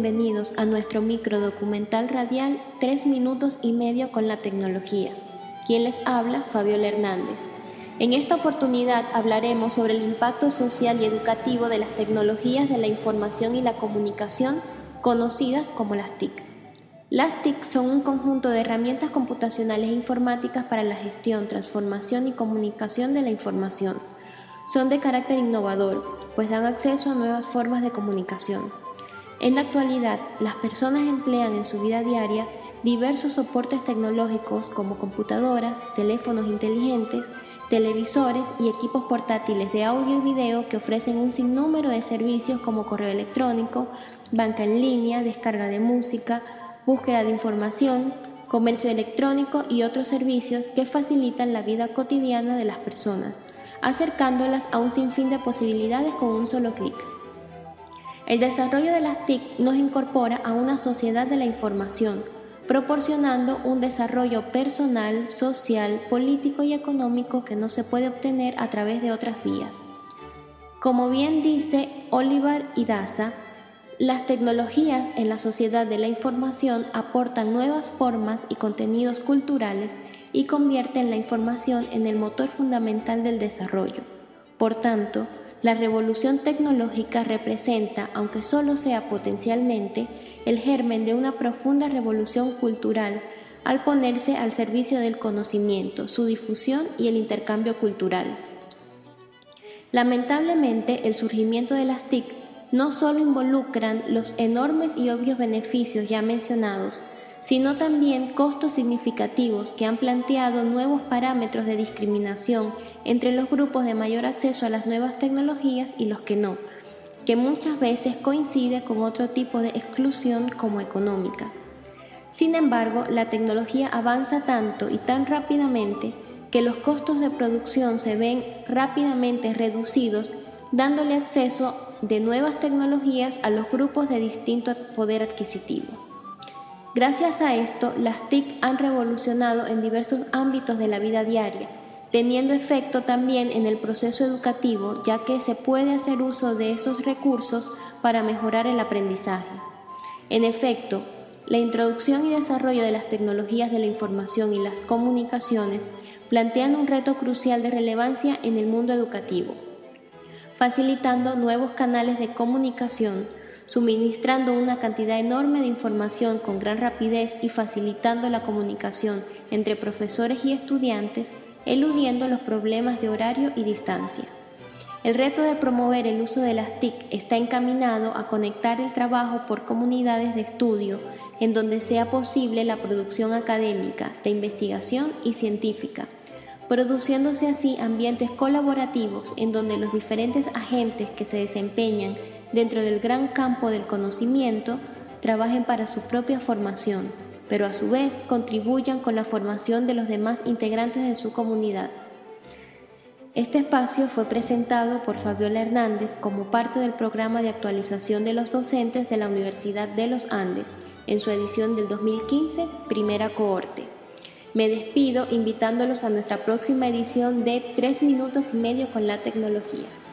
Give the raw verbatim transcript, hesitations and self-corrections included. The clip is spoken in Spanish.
bienvenidos a nuestro micro documental radial Tres minutos y medio con la tecnología. Quien les habla, Fabiola Hernández. En esta oportunidad hablaremos sobre el impacto social y educativo de las tecnologías de la información y la comunicación, conocidas como las T I C. Las T I C son un conjunto de herramientas computacionales e informáticas para la gestión, transformación y comunicación de la información. Son de carácter innovador, pues dan acceso a nuevas formas de comunicación. En la actualidad, las personas emplean en su vida diaria diversos soportes tecnológicos como computadoras, teléfonos inteligentes, televisores y equipos portátiles de audio y video que ofrecen un sinnúmero de servicios como correo electrónico, banca en línea, descarga de música, búsqueda de información, comercio electrónico y otros servicios que facilitan la vida cotidiana de las personas, acercándolas a un sinfín de posibilidades con un solo clic. El desarrollo de las T I C nos incorpora a una sociedad de la información, proporcionando un desarrollo personal, social, político y económico que no se puede obtener a través de otras vías. Como bien dice Oliver y Daza, las tecnologías en la sociedad de la información aportan nuevas formas y contenidos culturales y convierten la información en el motor fundamental del desarrollo. Por tanto, la revolución tecnológica representa, aunque solo sea potencialmente, el germen de una profunda revolución cultural al ponerse al servicio del conocimiento, su difusión y el intercambio cultural. Lamentablemente, el surgimiento de las T I C no solo involucran los enormes y obvios beneficios ya mencionados, sino también costos significativos que han planteado nuevos parámetros de discriminación entre los grupos de mayor acceso a las nuevas tecnologías y los que no, que muchas veces coincide con otro tipo de exclusión como económica. Sin embargo, la tecnología avanza tanto y tan rápidamente que los costos de producción se ven rápidamente reducidos, dándole acceso de nuevas tecnologías a los grupos de distinto poder adquisitivo. Gracias a esto, las T I C han revolucionado en diversos ámbitos de la vida diaria, teniendo efecto también en el proceso educativo, ya que se puede hacer uso de esos recursos para mejorar el aprendizaje. En efecto, la introducción y desarrollo de las tecnologías de la información y las comunicaciones plantean un reto crucial de relevancia en el mundo educativo, facilitando nuevos canales de comunicación, suministrando una cantidad enorme de información con gran rapidez y facilitando la comunicación entre profesores y estudiantes, eludiendo los problemas de horario y distancia. El reto de promover el uso de las T I C está encaminado a conectar el trabajo por comunidades de estudio en donde sea posible la producción académica, de investigación y científica, produciéndose así ambientes colaborativos en donde los diferentes agentes que se desempeñan dentro del gran campo del conocimiento trabajen para su propia formación, pero a su vez contribuyan con la formación de los demás integrantes de su comunidad. Este espacio fue presentado por Fabiola Hernández como parte del programa de actualización de los docentes de la Universidad de los Andes, en su edición del dos mil quince, primera cohorte. Me despido invitándolos a nuestra próxima edición de Tres minutos y medio con la tecnología.